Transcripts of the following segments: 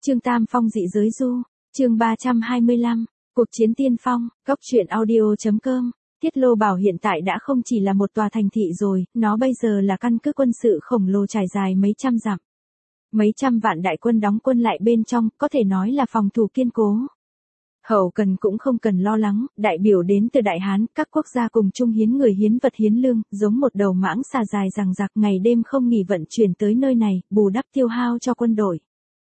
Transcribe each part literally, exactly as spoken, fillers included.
Chương Tam Phong dị giới du, chương ba trăm hai mươi lăm, cuộc chiến tiên phong, góc truyện audio.com. Tiết Lô Bảo hiện tại đã không chỉ là một tòa thành thị rồi, nó bây giờ là căn cứ quân sự khổng lồ trải dài mấy trăm dặm. Mấy trăm vạn đại quân đóng quân lại bên trong, có thể nói là phòng thủ kiên cố. Hậu cần cũng không cần lo lắng, đại biểu đến từ Đại Hán, các quốc gia cùng chung hiến người hiến vật hiến lương, giống một đầu mãng xà dài dằng dặc ngày đêm không nghỉ vận chuyển tới nơi này, bù đắp tiêu hao cho quân đội.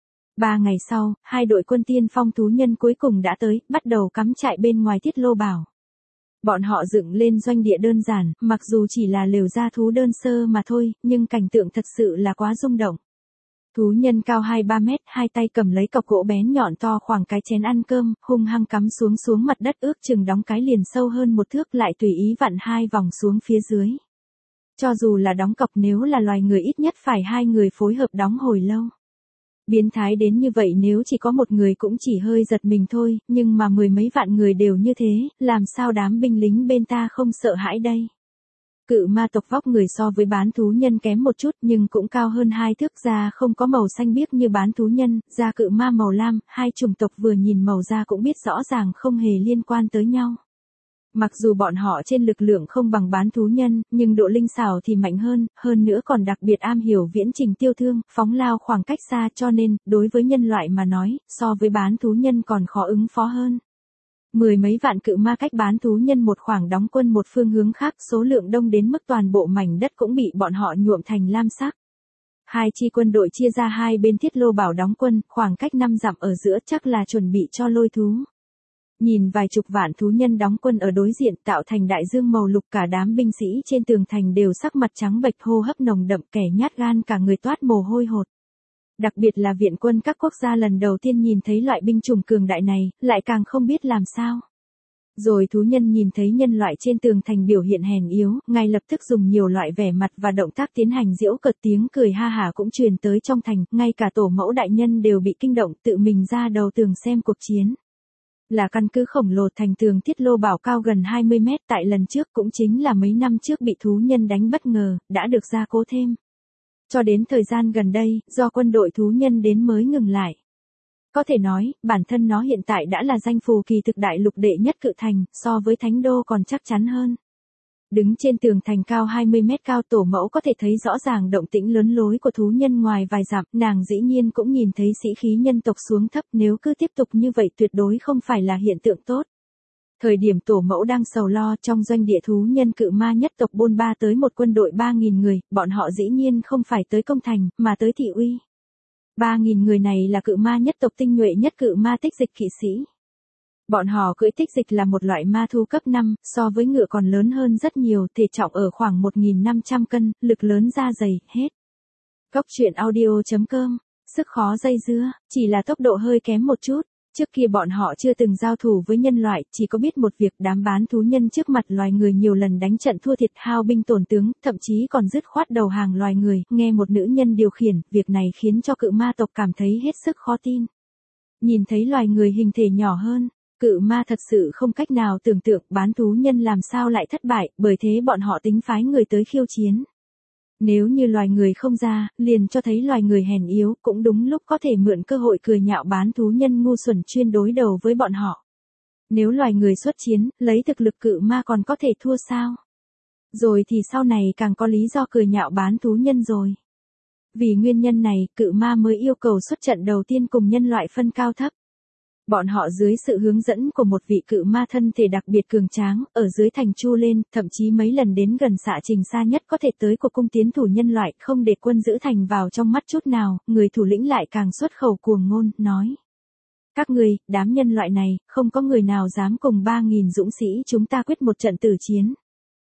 Ba ngày sau, hai đội quân tiên phong thú nhân cuối cùng đã tới, bắt đầu cắm trại bên ngoài Tiết Lô Bảo. Bọn họ dựng lên doanh địa đơn giản, mặc dù chỉ là lều gia thú đơn sơ mà thôi, nhưng cảnh tượng thật sự là quá rung động. Thú nhân cao hai ba mét, hai tay cầm lấy cọc gỗ bén nhọn to khoảng cái chén ăn cơm, hung hăng cắm xuống xuống mặt đất ước chừng đóng cái liền sâu hơn một thước lại tùy ý vặn hai vòng xuống phía dưới. Cho dù là đóng cọc nếu là loài người ít nhất phải hai người phối hợp đóng hồi lâu. Biến thái đến như vậy nếu chỉ có một người cũng chỉ hơi giật mình thôi, nhưng mà mười mấy vạn người đều như thế, làm sao đám binh lính bên ta không sợ hãi đây? Cự ma tộc vóc người so với bán thú nhân kém một chút nhưng cũng cao hơn hai thước, da không có màu xanh biếc như bán thú nhân, da cự ma màu lam, hai chủng tộc vừa nhìn màu da cũng biết rõ ràng không hề liên quan tới nhau. Mặc dù bọn họ trên lực lượng không bằng bán thú nhân, nhưng độ linh xảo thì mạnh hơn, hơn nữa còn đặc biệt am hiểu viễn trình tiêu thương, phóng lao khoảng cách xa cho nên, đối với nhân loại mà nói, so với bán thú nhân còn khó ứng phó hơn. Mười mấy vạn cự ma cách bán thú nhân một khoảng đóng quân một phương hướng khác, số lượng đông đến mức toàn bộ mảnh đất cũng bị bọn họ nhuộm thành lam sắc. Hai chi quân đội chia ra hai bên Tiết Lô Bảo đóng quân, khoảng cách năm dặm ở giữa chắc là chuẩn bị cho lôi thú. Nhìn vài chục vạn thú nhân đóng quân ở đối diện tạo thành đại dương màu lục, cả đám binh sĩ trên tường thành đều sắc mặt trắng bệch, hô hấp nồng đậm, kẻ nhát gan cả người toát mồ hôi hột. Đặc biệt là viện quân các quốc gia lần đầu tiên nhìn thấy loại binh chủng cường đại này, lại càng không biết làm sao. Rồi thú nhân nhìn thấy nhân loại trên tường thành biểu hiện hèn yếu, ngay lập tức dùng nhiều loại vẻ mặt và động tác tiến hành giễu cợt, tiếng cười ha hả cũng truyền tới trong thành, ngay cả tổ mẫu đại nhân đều bị kinh động, tự mình ra đầu tường xem cuộc chiến. Là căn cứ khổng lồ, thành tường Tiết Lô Bảo cao gần hai mươi mét, tại lần trước cũng chính là mấy năm trước bị thú nhân đánh bất ngờ, đã được gia cố thêm. Cho đến thời gian gần đây, do quân đội thú nhân đến mới ngừng lại. Có thể nói, bản thân nó hiện tại đã là danh phù kỳ thực đại lục đệ nhất cự thành, so với Thánh Đô còn chắc chắn hơn. Đứng trên tường thành cao hai mươi mét cao, tổ mẫu có thể thấy rõ ràng động tĩnh lớn lối của thú nhân ngoài vài dặm, nàng dĩ nhiên cũng nhìn thấy sĩ khí nhân tộc xuống thấp, nếu cứ tiếp tục như vậy tuyệt đối không phải là hiện tượng tốt. Thời điểm tổ mẫu đang sầu lo, trong doanh địa thú nhân cự ma nhất tộc bôn ba tới một quân đội ba nghìn người, bọn họ dĩ nhiên không phải tới công thành, mà tới thị uy. ba nghìn người này là cự ma nhất tộc tinh nhuệ nhất cự ma tích dịch kỵ sĩ. Bọn họ cưỡi tích dịch là một loại ma thú cấp năm, so với ngựa còn lớn hơn rất nhiều, thể trọng ở khoảng một nghìn năm trăm cân, lực lớn da dày, hết. Góc truyện audio.com, sức khó dây dưa, chỉ là tốc độ hơi kém một chút. Trước kia bọn họ chưa từng giao thủ với nhân loại, chỉ có biết một việc, đám bán thú nhân trước mặt loài người nhiều lần đánh trận thua thiệt, hao binh tổn tướng, thậm chí còn dứt khoát đầu hàng loài người, nghe một nữ nhân điều khiển, việc này khiến cho cự ma tộc cảm thấy hết sức khó tin. Nhìn thấy loài người hình thể nhỏ hơn, cự ma thật sự không cách nào tưởng tượng bán thú nhân làm sao lại thất bại, bởi thế bọn họ tính phái người tới khiêu chiến. Nếu như loài người không ra, liền cho thấy loài người hèn yếu, cũng đúng lúc có thể mượn cơ hội cười nhạo bán thú nhân ngu xuẩn chuyên đối đầu với bọn họ. Nếu loài người xuất chiến, lấy thực lực cự ma còn có thể thua sao? Rồi thì sau này càng có lý do cười nhạo bán thú nhân rồi. Vì nguyên nhân này, cự ma mới yêu cầu xuất trận đầu tiên cùng nhân loại phân cao thấp. Bọn họ dưới sự hướng dẫn của một vị cự ma thân thể đặc biệt cường tráng, ở dưới thành chu lên, thậm chí mấy lần đến gần xạ trình xa nhất có thể tới của cung tiến thủ nhân loại, không để quân giữ thành vào trong mắt chút nào, người thủ lĩnh lại càng xuất khẩu cuồng ngôn, nói. Các người, đám nhân loại này, không có người nào dám cùng ba nghìn dũng sĩ chúng ta quyết một trận tử chiến.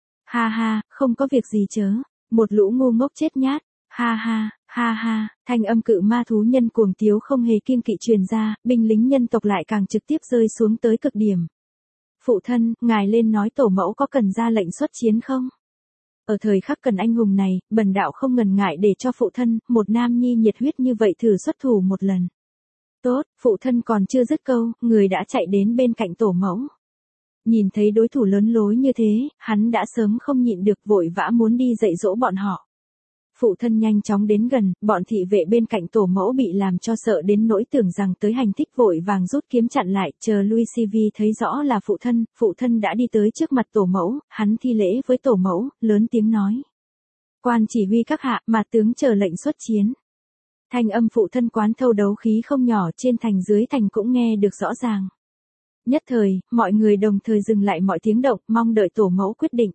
Ha ha, không có việc gì chớ, một lũ ngu ngốc chết nhát, ha ha. Ha ha, thanh âm cự ma thú nhân cuồng tiếu không hề kiêng kỵ truyền ra, binh lính nhân tộc lại càng trực tiếp rơi xuống tới cực điểm. Phụ thân, ngài lên nói tổ mẫu có cần ra lệnh xuất chiến không? Ở thời khắc cần anh hùng này, bần đạo không ngần ngại để cho phụ thân, một nam nhi nhiệt huyết như vậy thử xuất thủ một lần. Tốt, phụ thân còn chưa dứt câu, người đã chạy đến bên cạnh tổ mẫu. Nhìn thấy đối thủ lớn lối như thế, hắn đã sớm không nhịn được, vội vã muốn đi dạy dỗ bọn họ. Phụ thân nhanh chóng đến gần, bọn thị vệ bên cạnh tổ mẫu bị làm cho sợ đến nỗi tưởng rằng tới hành thích vội vàng rút kiếm chặn lại, chờ Louis xê vê thấy rõ là phụ thân, phụ thân đã đi tới trước mặt tổ mẫu, hắn thi lễ với tổ mẫu, lớn tiếng nói. Quan chỉ huy các hạ, mà tướng chờ lệnh xuất chiến. Thanh âm phụ thân quán thâu đấu khí không nhỏ, trên thành dưới thành cũng nghe được rõ ràng. Nhất thời, mọi người đồng thời dừng lại mọi tiếng động, mong đợi tổ mẫu quyết định.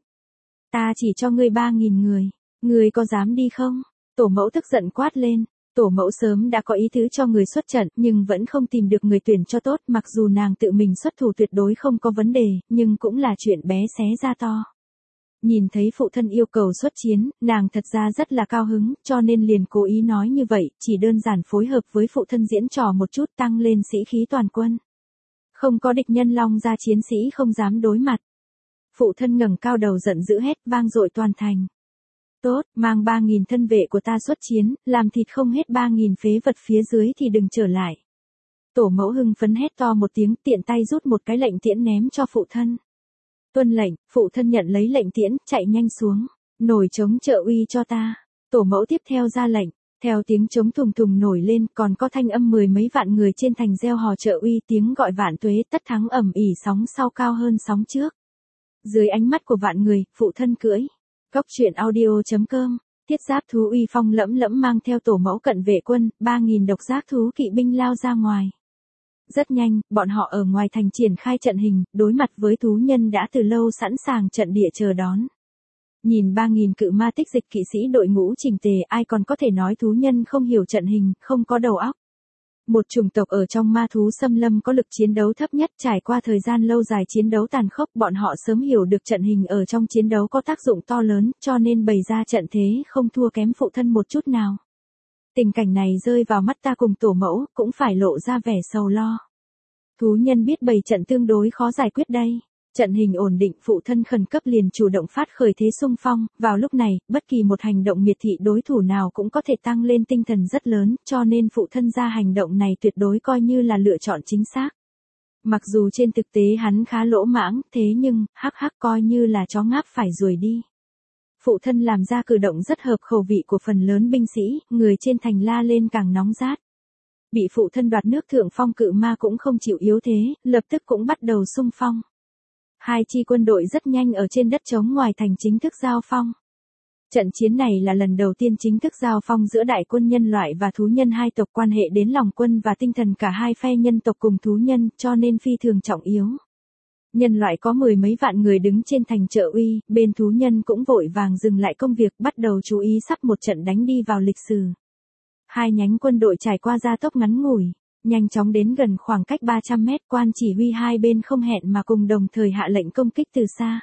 Ta chỉ cho ngươi ba nghìn người, ngươi có dám đi không? Tổ mẫu tức giận quát lên. Tổ mẫu sớm đã có ý tứ cho người xuất trận, nhưng vẫn không tìm được người tuyển cho tốt, mặc dù nàng tự mình xuất thủ tuyệt đối không có vấn đề, nhưng cũng là chuyện bé xé ra to. Nhìn thấy phụ thân yêu cầu xuất chiến, nàng thật ra rất là cao hứng, cho nên liền cố ý nói như vậy, chỉ đơn giản phối hợp với phụ thân diễn trò một chút tăng lên sĩ khí toàn quân. Không có địch nhân long ra chiến sĩ không dám đối mặt. Phụ thân ngẩng cao đầu giận dữ hét vang dội toàn thành. Tốt, mang ba nghìn thân vệ của ta xuất chiến, làm thịt không hết ba nghìn phế vật phía dưới thì đừng trở lại. Tổ mẫu hưng phấn hét to một tiếng, tiện tay rút một cái lệnh tiễn ném cho phụ thân. Tuân lệnh, phụ thân nhận lấy lệnh tiễn, chạy nhanh xuống, nổi trống trợ uy cho ta. Tổ mẫu tiếp theo ra lệnh, theo tiếng trống thùng thùng nổi lên, còn có thanh âm mười mấy vạn người trên thành reo hò trợ uy, tiếng gọi vạn tuế tất thắng ầm ỉ, sóng sau cao hơn sóng trước. Dưới ánh mắt của vạn người, phụ thân cưỡi. Góc truyện audio chấm com, thiết giáp thú uy phong lẫm lẫm mang theo tổ mẫu cận vệ quân, ba nghìn độc giác thú kỵ binh lao ra ngoài. Rất nhanh, bọn họ ở ngoài thành triển khai trận hình, đối mặt với thú nhân đã từ lâu sẵn sàng trận địa chờ đón. Nhìn ba nghìn cự ma tích dịch kỵ sĩ đội ngũ chỉnh tề, ai còn có thể nói thú nhân không hiểu trận hình, không có đầu óc. Một chủng tộc ở trong ma thú xâm lâm có lực chiến đấu thấp nhất, trải qua thời gian lâu dài chiến đấu tàn khốc, bọn họ sớm hiểu được trận hình ở trong chiến đấu có tác dụng to lớn, cho nên bày ra trận thế không thua kém phụ thân một chút nào. Tình cảnh này rơi vào mắt ta cùng tổ mẫu, cũng phải lộ ra vẻ sầu lo. Thú nhân biết bày trận tương đối khó giải quyết đây. Trận hình ổn định, phụ thân khẩn cấp liền chủ động phát khởi thế xung phong, vào lúc này, bất kỳ một hành động miệt thị đối thủ nào cũng có thể tăng lên tinh thần rất lớn, cho nên phụ thân ra hành động này tuyệt đối coi như là lựa chọn chính xác. Mặc dù trên thực tế hắn khá lỗ mãng, thế nhưng, hắc hắc coi như là chó ngáp phải ruồi đi. Phụ thân làm ra cử động rất hợp khẩu vị của phần lớn binh sĩ, người trên thành la lên càng nóng rát. Bị phụ thân đoạt nước thượng phong cự ma cũng không chịu yếu thế, lập tức cũng bắt đầu xung phong. Hai chi quân đội rất nhanh ở trên đất trống ngoài thành chính thức giao phong. Trận chiến này là lần đầu tiên chính thức giao phong giữa đại quân nhân loại và thú nhân hai tộc, quan hệ đến lòng quân và tinh thần cả hai phe nhân tộc cùng thú nhân, cho nên phi thường trọng yếu. Nhân loại có mười mấy vạn người đứng trên thành trợ uy, bên thú nhân cũng vội vàng dừng lại công việc, bắt đầu chú ý sắp một trận đánh đi vào lịch sử. Hai nhánh quân đội trải qua gia tốc ngắn ngủi, nhanh chóng đến gần khoảng cách ba trăm mét, quan chỉ huy hai bên không hẹn mà cùng đồng thời hạ lệnh công kích từ xa.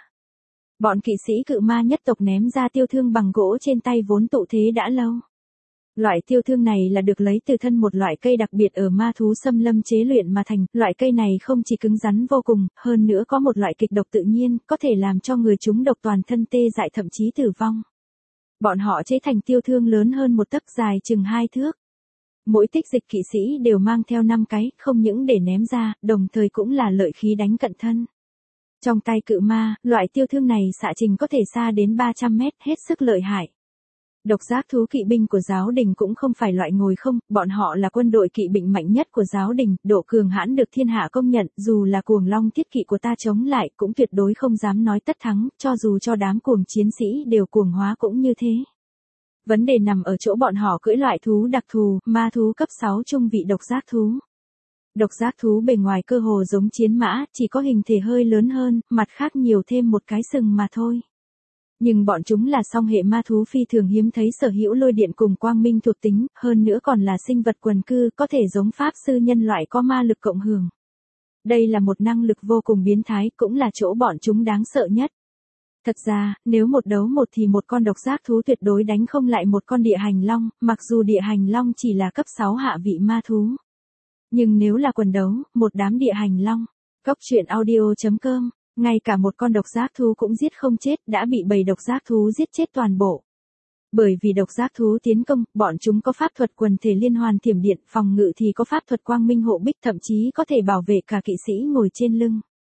Bọn kỵ sĩ cự ma nhất tộc ném ra tiêu thương bằng gỗ trên tay vốn tụ thế đã lâu. Loại tiêu thương này là được lấy từ thân một loại cây đặc biệt ở ma thú xâm lâm chế luyện mà thành, loại cây này không chỉ cứng rắn vô cùng, hơn nữa có một loại kịch độc tự nhiên, có thể làm cho người chúng độc toàn thân tê dại thậm chí tử vong. Bọn họ chế thành tiêu thương lớn hơn một tấc, dài chừng hai thước. Mỗi tích dịch kỵ sĩ đều mang theo năm cái, không những để ném ra, đồng thời cũng là lợi khí đánh cận thân. Trong tay cự ma, loại tiêu thương này xạ trình có thể xa đến ba trăm mét, hết sức lợi hại. Độc giác thú kỵ binh của giáo đình cũng không phải loại ngồi không, bọn họ là quân đội kỵ binh mạnh nhất của giáo đình, độ cường hãn được thiên hạ công nhận, dù là cuồng long thiết kỵ của ta chống lại cũng tuyệt đối không dám nói tất thắng, cho dù cho đám cuồng chiến sĩ đều cuồng hóa cũng như thế. Vấn đề nằm ở chỗ bọn họ cưỡi loại thú đặc thù, ma thú cấp sáu trung vị độc giác thú. Độc giác thú bề ngoài cơ hồ giống chiến mã, chỉ có hình thể hơi lớn hơn, mặt khác nhiều thêm một cái sừng mà thôi. Nhưng bọn chúng là song hệ ma thú phi thường hiếm thấy, sở hữu lôi điện cùng quang minh thuộc tính, hơn nữa còn là sinh vật quần cư, có thể giống pháp sư nhân loại có ma lực cộng hưởng. Đây là một năng lực vô cùng biến thái, cũng là chỗ bọn chúng đáng sợ nhất. Thật ra, nếu một đấu một thì một con độc giác thú tuyệt đối đánh không lại một con địa hành long, mặc dù địa hành long chỉ là cấp sáu hạ vị ma thú. Nhưng nếu là quần đấu, một đám địa hành long, góc truyện audio chấm com, ngay cả một con độc giác thú cũng giết không chết, đã bị bầy độc giác thú giết chết toàn bộ. Bởi vì độc giác thú tiến công, bọn chúng có pháp thuật quần thể liên hoàn thiểm điện, phòng ngự thì có pháp thuật quang minh hộ bích, thậm chí có thể bảo vệ cả kỵ sĩ ngồi trên lưng.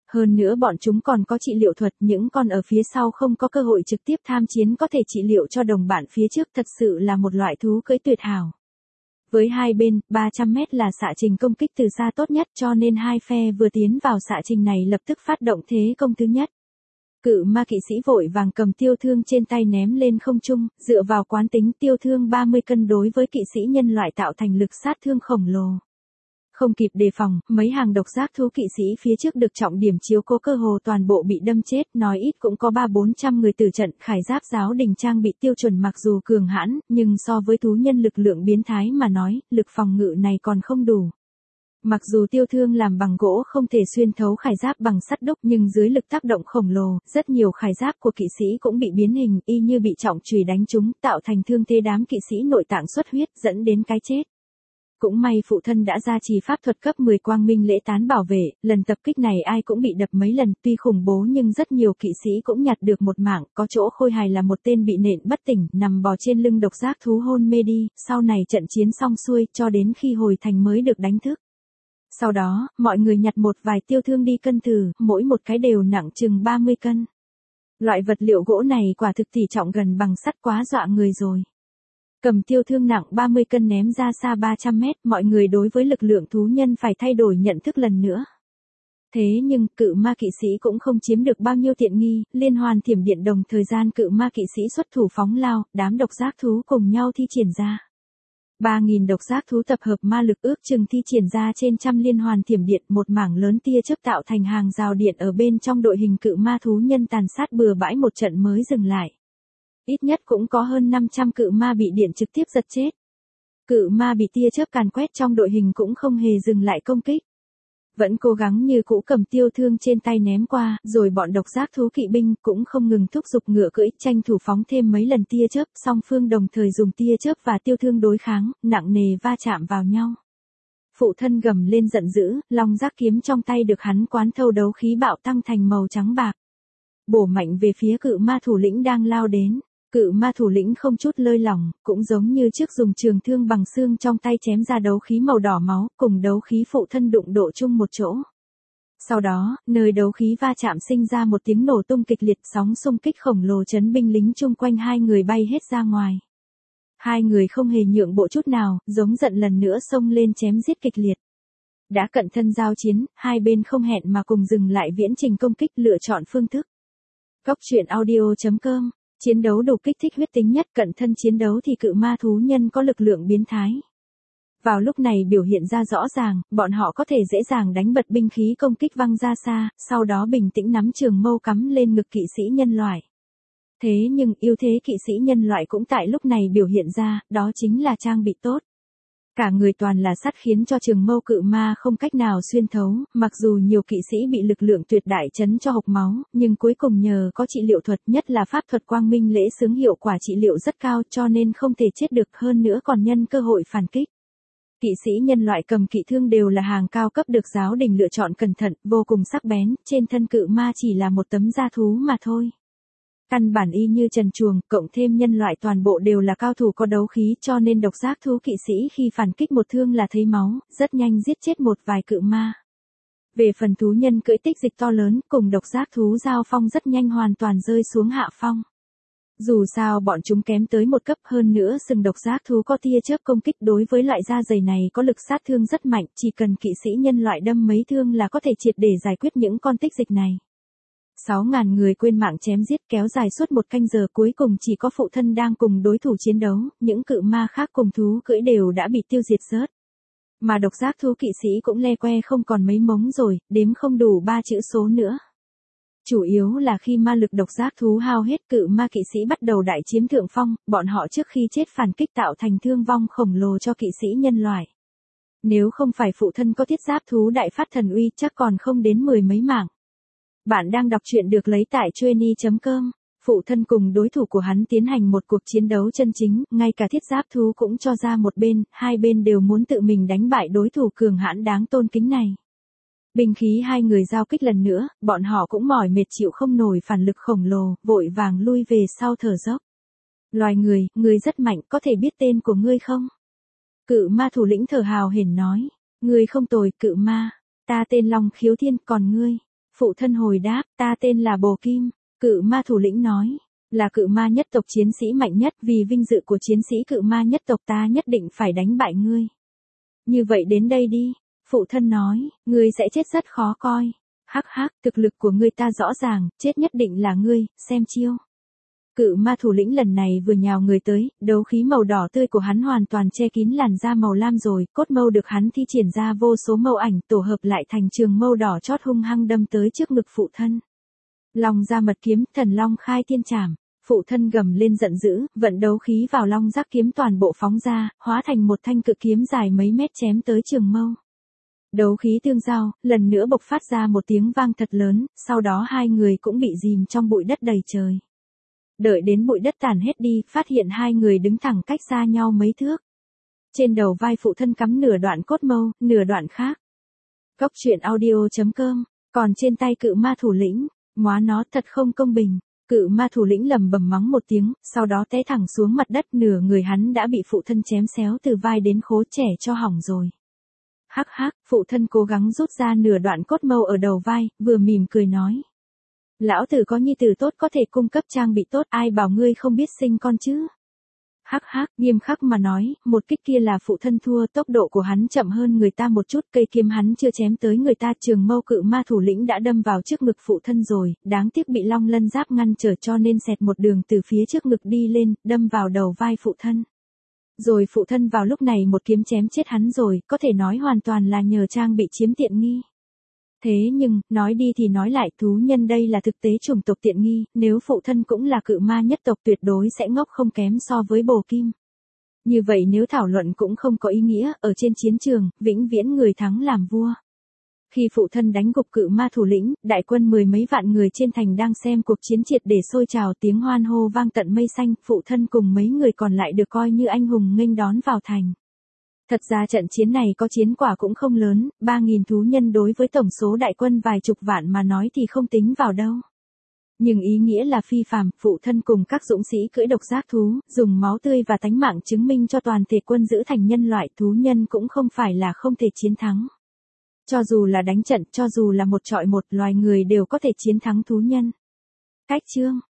Hơn nữa bọn chúng còn có trị liệu thuật, những con ở phía sau không có cơ hội trực tiếp tham chiến có thể trị liệu cho đồng bạn phía trước, thật sự là một loại thú cưỡi tuyệt hảo. Với hai bên, ba trăm mét là xạ trình công kích từ xa tốt nhất, cho nên hai phe vừa tiến vào xạ trình này lập tức phát động thế công thứ nhất. Cự ma kỵ sĩ vội vàng cầm tiêu thương trên tay ném lên không trung, dựa vào quán tính tiêu thương ba mươi cân đối với kỵ sĩ nhân loại tạo thành lực sát thương khổng lồ. Không kịp đề phòng, mấy hàng độc giác thú kỵ sĩ phía trước được trọng điểm chiếu cố cơ hồ toàn bộ bị đâm chết, nói ít cũng có ba bốn trăm người tử trận. Khải giáp giáo đình trang bị tiêu chuẩn mặc dù cường hãn, nhưng so với thú nhân lực lượng biến thái mà nói, lực phòng ngự này còn không đủ. Mặc dù tiêu thương làm bằng gỗ không thể xuyên thấu khải giáp bằng sắt đúc, nhưng dưới lực tác động khổng lồ, rất nhiều khải giáp của kỵ sĩ cũng bị biến hình, y như bị trọng chùy đánh trúng, tạo thành thương thế, đám kỵ sĩ nội tạng xuất huyết, dẫn đến cái chết. Cũng may phụ thân đã gia trì pháp thuật cấp mười quang minh lễ tán bảo vệ, lần tập kích này ai cũng bị đập mấy lần, tuy khủng bố nhưng rất nhiều kỵ sĩ cũng nhặt được một mạng, có chỗ khôi hài là một tên bị nện bất tỉnh, nằm bò trên lưng độc giác thú hôn mê đi, sau này trận chiến xong xuôi, cho đến khi hồi thành mới được đánh thức. Sau đó, mọi người nhặt một vài tiêu thương đi cân thử, mỗi một cái đều nặng chừng ba mươi cân. Loại vật liệu gỗ này quả thực tỷ trọng gần bằng sắt, quá dọa người rồi. Cầm tiêu thương nặng ba mươi cân ném ra xa ba trăm mét, mọi người đối với lực lượng thú nhân phải thay đổi nhận thức lần nữa. Thế nhưng, cự ma kỵ sĩ cũng không chiếm được bao nhiêu tiện nghi, liên hoàn thiểm điện đồng thời gian cự ma kỵ sĩ xuất thủ phóng lao, đám độc giác thú cùng nhau thi triển ra. ba nghìn độc giác thú tập hợp ma lực ước chừng thi triển ra trên trăm liên hoàn thiểm điện, một mảng lớn tia chớp tạo thành hàng rào điện ở bên trong đội hình cự ma thú nhân tàn sát bừa bãi một trận mới dừng lại. Ít nhất cũng có hơn năm trăm cự ma bị điện trực tiếp giật chết. Cự ma bị tia chớp càn quét trong đội hình cũng không hề dừng lại công kích. Vẫn cố gắng như cũ cầm tiêu thương trên tay ném qua, rồi bọn độc giác thú kỵ binh cũng không ngừng thúc giục ngựa cưỡi, tranh thủ phóng thêm mấy lần tia chớp, song phương đồng thời dùng tia chớp và tiêu thương đối kháng, nặng nề va chạm vào nhau. Phụ thân gầm lên giận dữ, long giác kiếm trong tay được hắn quán thâu đấu khí bạo tăng thành màu trắng bạc. Bổ mạnh về phía cự ma thủ lĩnh đang lao đến. Cự ma thủ lĩnh không chút lơi lỏng, cũng giống như trước dùng trường thương bằng xương trong tay chém ra đấu khí màu đỏ máu, cùng đấu khí phụ thân đụng độ chung một chỗ. Sau đó, nơi đấu khí va chạm sinh ra một tiếng nổ tung kịch liệt, sóng xung kích khổng lồ chấn binh lính chung quanh hai người bay hết ra ngoài. Hai người không hề nhượng bộ chút nào, giống giận lần nữa xông lên chém giết kịch liệt. Đã cận thân giao chiến, hai bên không hẹn mà cùng dừng lại viễn trình công kích, lựa chọn phương thức. Góc truyện audio chấm com. Chiến đấu đủ kích thích huyết tính nhất, cận thân chiến đấu thì cự ma thú nhân có lực lượng biến thái. Vào lúc này biểu hiện ra rõ ràng, bọn họ có thể dễ dàng đánh bật binh khí công kích văng ra xa, sau đó bình tĩnh nắm trường mâu cắm lên ngực kỵ sĩ nhân loại. Thế nhưng, ưu thế kỵ sĩ nhân loại cũng tại lúc này biểu hiện ra, đó chính là trang bị tốt. Cả người toàn là sắt khiến cho trường mâu cự ma không cách nào xuyên thấu, mặc dù nhiều kỵ sĩ bị lực lượng tuyệt đại chấn cho hộc máu, nhưng cuối cùng nhờ có trị liệu thuật, nhất là pháp thuật quang minh lễ xướng hiệu quả trị liệu rất cao, cho nên không thể chết được, hơn nữa còn nhân cơ hội phản kích. Kỵ sĩ nhân loại cầm kỵ thương đều là hàng cao cấp được giáo đình lựa chọn cẩn thận, vô cùng sắc bén, trên thân cự ma chỉ là một tấm da thú mà thôi. Căn bản y như trần truồng, cộng thêm nhân loại toàn bộ đều là cao thủ có đấu khí, cho nên độc giác thú kỵ sĩ khi phản kích một thương là thấy máu, rất nhanh giết chết một vài cự ma. Về phần thú nhân cưỡi tích dịch to lớn, cùng độc giác thú giao phong rất nhanh hoàn toàn rơi xuống hạ phong. Dù sao bọn chúng kém tới một cấp, hơn nữa sừng độc giác thú có tia chớp công kích, đối với loại da dày này có lực sát thương rất mạnh, chỉ cần kỵ sĩ nhân loại đâm mấy thương là có thể triệt để giải quyết những con tích dịch này. sáu ngàn người quên mạng chém giết kéo dài suốt một canh giờ, cuối cùng chỉ có phụ thân đang cùng đối thủ chiến đấu, những cự ma khác cùng thú cưỡi đều đã bị tiêu diệt rớt. Mà độc giác thú kỵ sĩ cũng le que không còn mấy mống rồi, đếm không đủ ba chữ số nữa. Chủ yếu là khi ma lực độc giác thú hao hết, cự ma kỵ sĩ bắt đầu đại chiếm thượng phong, bọn họ trước khi chết phản kích tạo thành thương vong khổng lồ cho kỵ sĩ nhân loại. Nếu không phải phụ thân có thiết giáp thú đại phát thần uy chắc còn không đến mười mấy mạng. Bạn đang đọc truyện được lấy tại Chueny chấm com. Phụ thân cùng đối thủ của hắn tiến hành một cuộc chiến đấu chân chính, ngay cả thiết giáp thú cũng cho ra một bên, hai bên đều muốn tự mình đánh bại đối thủ cường hãn đáng tôn kính này. Binh khí hai người giao kích lần nữa, bọn họ cũng mỏi mệt chịu không nổi phản lực khổng lồ, vội vàng lui về sau thở dốc. Loài người, ngươi rất mạnh, có thể biết tên của ngươi không? Cự ma thủ lĩnh thở hào hển nói. Ngươi không tồi, cự ma. Ta tên Long Khiếu Thiên, còn ngươi? Phụ thân hồi đáp, ta tên là Bồ Kim. Cự ma thủ lĩnh nói, là cự ma nhất tộc chiến sĩ mạnh nhất, vì vinh dự của chiến sĩ cự ma nhất tộc ta nhất định phải đánh bại ngươi. Như vậy đến đây đi. Phụ thân nói, ngươi sẽ chết rất khó coi. Hắc hắc, thực lực của ngươi ta rõ ràng, chết nhất định là ngươi, xem chiêu. Cự ma thủ lĩnh lần này vừa nhào người tới, đấu khí màu đỏ tươi của hắn hoàn toàn che kín làn da màu lam rồi, cốt mâu được hắn thi triển ra vô số mâu ảnh tổ hợp lại thành trường mâu đỏ chót hung hăng đâm tới trước ngực phụ thân. Long ra mật kiếm, thần long khai thiên trảm. Phụ thân gầm lên giận dữ, vận đấu khí vào long giác kiếm toàn bộ phóng ra, hóa thành một thanh cự kiếm dài mấy mét chém tới trường mâu. Đấu khí tương giao, lần nữa bộc phát ra một tiếng vang thật lớn, sau đó hai người cũng bị dìm trong bụi đất đầy trời. Đợi đến bụi đất tàn hết đi, phát hiện hai người đứng thẳng cách xa nhau mấy thước. Trên đầu vai phụ thân cắm nửa đoạn cốt mâu, nửa đoạn khác. Góc truyện audio chấm com, còn trên tay cự ma thủ lĩnh, móa nó thật không công bình. Cự ma thủ lĩnh lầm bầm mắng một tiếng, sau đó té thẳng xuống mặt đất, nửa người hắn đã bị phụ thân chém xéo từ vai đến khố trẻ cho hỏng rồi. Hắc hắc, phụ thân cố gắng rút ra nửa đoạn cốt mâu ở đầu vai, vừa mỉm cười nói. Lão tử có nhi tử tốt có thể cung cấp trang bị tốt, ai bảo ngươi không biết sinh con chứ. Hắc hắc, nghiêm khắc mà nói, một kích kia là phụ thân thua, tốc độ của hắn chậm hơn người ta một chút, cây kiếm hắn chưa chém tới người ta, trường mâu cự ma thủ lĩnh đã đâm vào trước ngực phụ thân rồi, đáng tiếc bị long lân giáp ngăn trở cho nên xẹt một đường từ phía trước ngực đi lên, đâm vào đầu vai phụ thân. Rồi phụ thân vào lúc này một kiếm chém chết hắn rồi, có thể nói hoàn toàn là nhờ trang bị chiếm tiện nghi. Thế nhưng, nói đi thì nói lại, thú nhân đây là thực tế chủng tộc tiện nghi, nếu phụ thân cũng là cự ma nhất tộc tuyệt đối sẽ ngốc không kém so với Bồ Kim. Như vậy nếu thảo luận cũng không có ý nghĩa, ở trên chiến trường, vĩnh viễn người thắng làm vua. Khi phụ thân đánh gục cự ma thủ lĩnh, đại quân mười mấy vạn người trên thành đang xem cuộc chiến triệt để sôi trào, tiếng hoan hô vang tận mây xanh, phụ thân cùng mấy người còn lại được coi như anh hùng nghênh đón vào thành. Thật ra trận chiến này có chiến quả cũng không lớn, ba nghìn thú nhân đối với tổng số đại quân vài chục vạn mà nói thì không tính vào đâu. Nhưng ý nghĩa là phi phàm, phụ thân cùng các dũng sĩ cưỡi độc giác thú, dùng máu tươi và tánh mạng chứng minh cho toàn thể quân giữ thành nhân loại, thú nhân cũng không phải là không thể chiến thắng. Cho dù là đánh trận, cho dù là một trọi một, loài người đều có thể chiến thắng thú nhân. Cách chương